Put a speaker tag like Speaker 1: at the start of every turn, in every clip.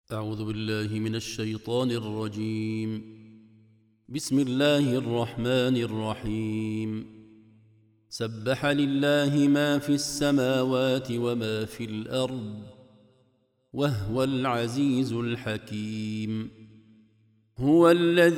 Speaker 1: أعوذ بالله من الشيطان الرجيم. بسم الله الرحمن الرحيم. سبح لله ما في السماوات وما في الأرض وهو العزيز الحكيم. هو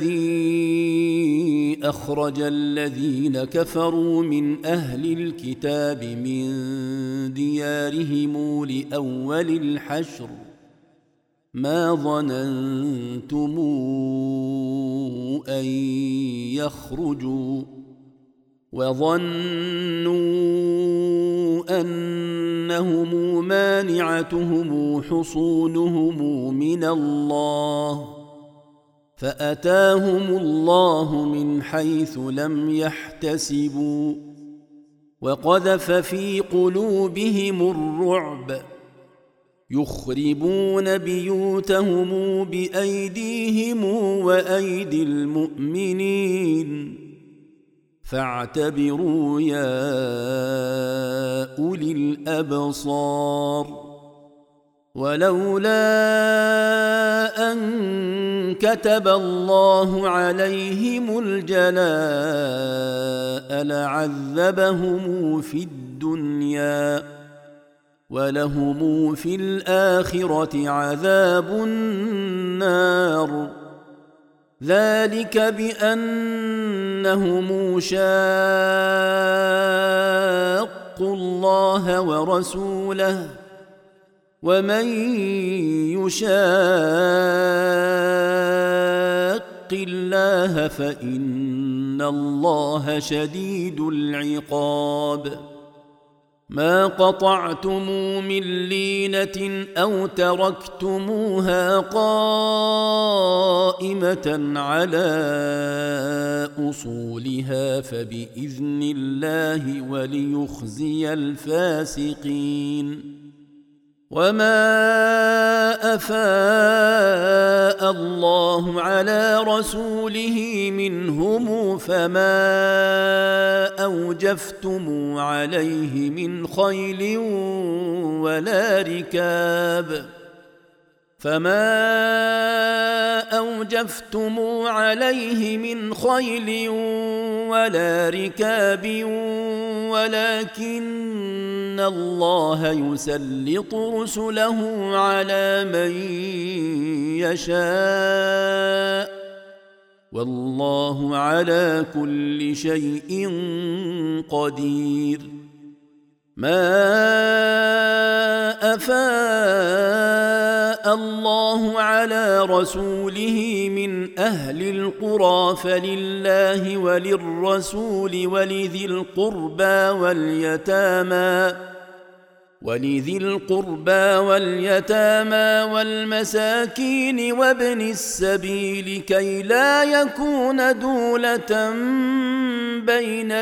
Speaker 1: الذي أخرج الذين كفروا من أهل الكتاب من ديارهم لأول الحشر ما ظننتم أن يخرجوا وظنوا أنهم مانعتهم حصونهم من الله فأتاهم الله من حيث لم يحتسبوا وقذف في قلوبهم الرعب يخربون بيوتهم بأيديهم وأيدي المؤمنين فاعتبروا يا أولي الأبصار. ولولا أن كتب الله عليهم الجلاء لعذبهم في الدنيا ولهم في الآخرة عذاب النار ذلك بأنهم شاقوا الله ورسوله ومن يشاق الله فإن الله شديد العقاب. ما قطعتم من لينة أو تركتموها قائمة على أصولها فبإذن الله وليخزي الفاسقين. وما أفاء الله على رسوله منهم فما أوجفتم عليه من خيل ولا ركاب ولكن الله يسلط رسله على من يشاء والله على كل شيء قدير. ما أفاء الله على رسوله من أهل القرى فلله وللرسول ولذي القربى واليتامى والمساكين وابن السبيل كي لا يكون دولة بين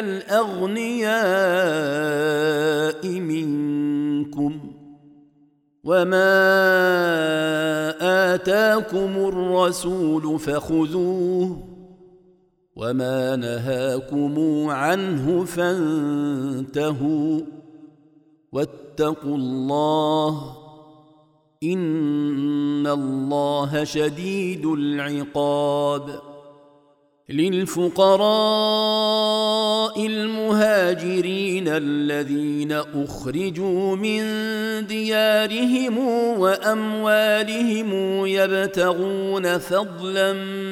Speaker 1: الأغنياء منكم وما آتاكم الرسول فخذوه وما نهاكم عنه فانتهوا واتقوا الله إن الله شديد العقاب. للفقراء المهاجرين الذين أخرجوا من ديارهم وأموالهم يبتغون فضلا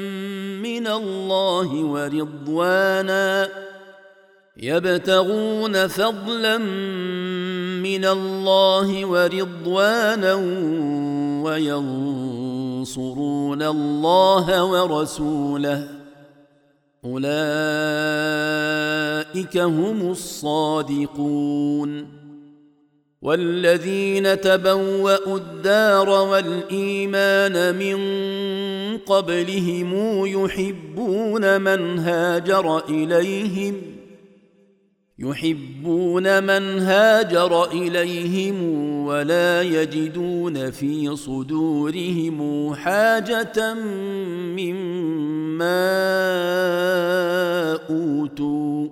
Speaker 1: من الله ورضوانا وينصرون الله ورسوله أولئك هم الصادقون. والذين تبوأوا الدار والإيمان من قبلهم يحبون من هاجر إليهم ولا يجدون في صدورهم حاجة مما أوتوا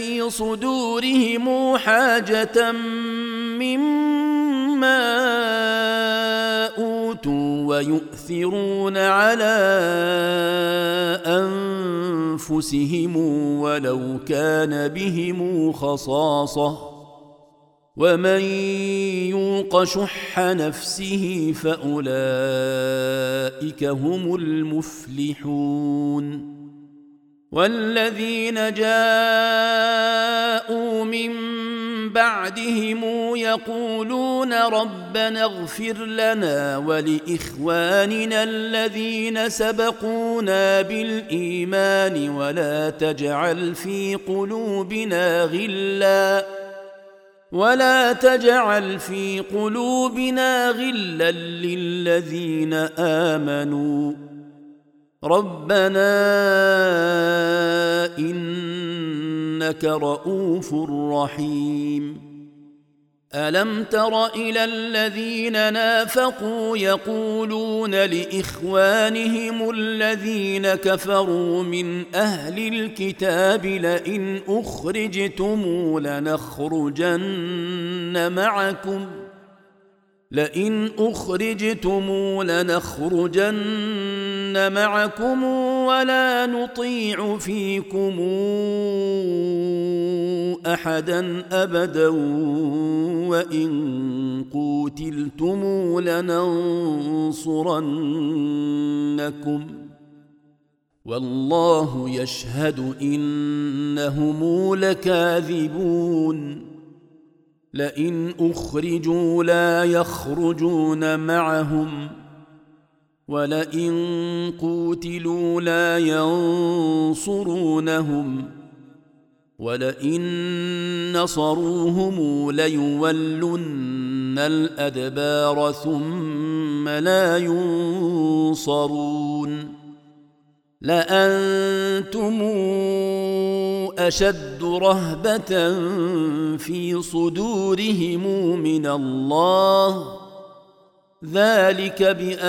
Speaker 1: مما ويؤثرون على أنفسهم ولو كان بهم خصاصة ومن يوق شح نفسه فأولئك هم المفلحون والذين جاءوا من بعدهم يقولون ربنا اغفر لنا ولإخواننا الذين سبقونا بالإيمان ولا تجعل في قلوبنا غلا للذين آمنوا ربنا إنك رؤوف رحيم ألم تر إلى الذين نافقوا يقولون لإخوانهم الذين كفروا من أهل الكتاب لئن أخرجتم لنخرجن معكم ولا نطيع فيكم أحدا أبدا وإن قوتلتم لننصرنكم والله يشهد إنهم لكاذبون لئن أخرجوا لا يخرجون معهم ولئن قوتلوا لا ينصرونهم ولئن نصروهم ليولن الأدبار ثم لا ينصرون لأنتم أشد رهبة في صدورهم من الله ذلك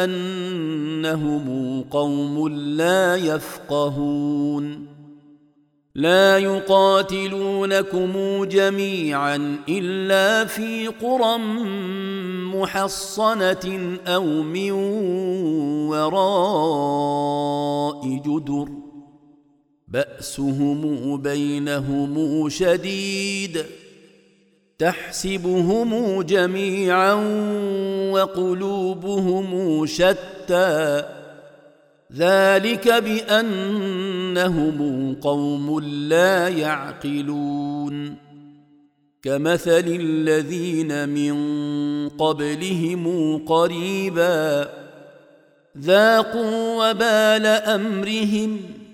Speaker 1: بأنهم قوم لا يفقهون لا يقاتلونكم جميعا إلا في قرى محصنة أو من وراء جدر بأسهم بينهم شديد تحسبهم جميعا وقلوبهم شتى ذلك بأنهم قوم لا يعقلون كمثل الذين من قبلهم قريبا ذاقوا وبال أمرهم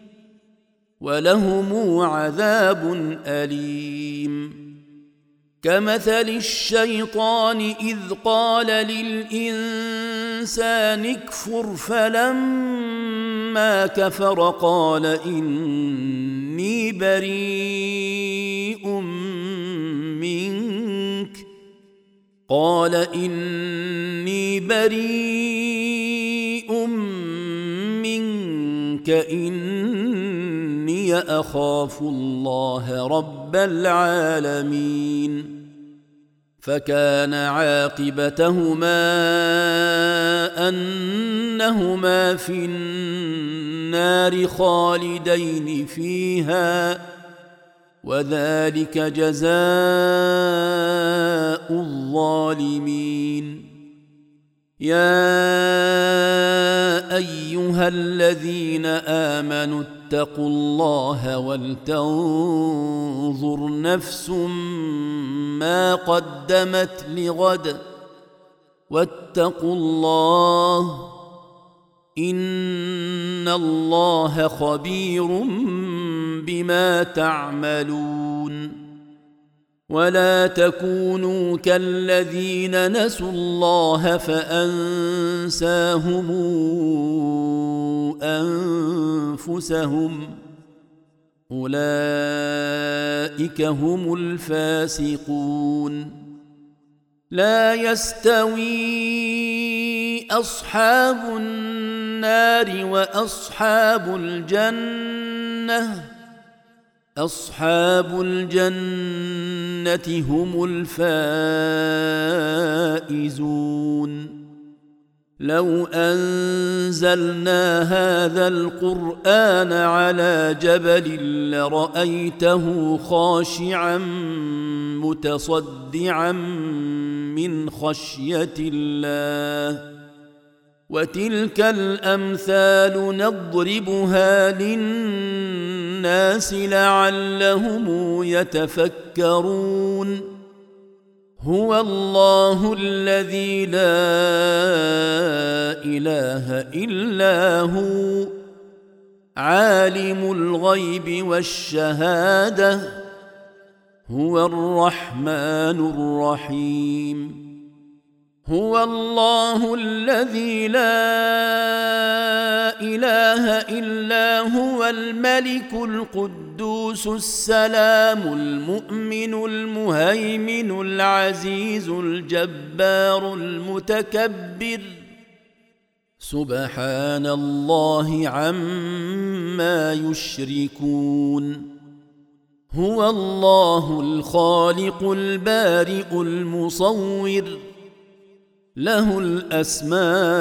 Speaker 1: ولهم عذاب أليم كمثل الشيطان إذ قال للإنسان اكفر فلما كفر قال إني بريء منك إني أخاف الله رب العالمين فكان عاقبتهما أنهما في النار خالدين فيها وذلك جزاء الظالمين يا أيها الذين آمنوا اتقوا الله ولتنظر نفس ما قدمت لغد واتقوا الله إن الله خبير بما تعملون ولا تكونوا كالذين نسوا الله فأنساهم أنفسهم أولئك هم الفاسقون لا يستوي أصحاب النار وأصحاب الجنة هم الفائزون لو أنزلنا هذا القرآن على جبل لرأيته خاشعا متصدعا من خشية الله وتلك الأمثال نضربها للناس لعلهم يتفكرون هو الله الذي لا إله إلا هو عالم الغيب والشهادة هو الرحمن الرحيم هو الله الذي لا إله إلا هو الملك القدوس السلام المؤمن المهيمن العزيز الجبار المتكبر سبحان الله عما يشركون هو الله الخالق البارئ المصور له الأسماء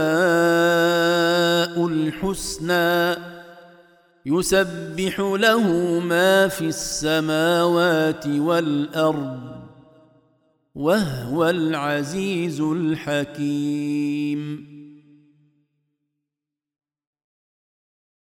Speaker 1: الحسنى يسبح له ما في السماوات والأرض وهو العزيز الحكيم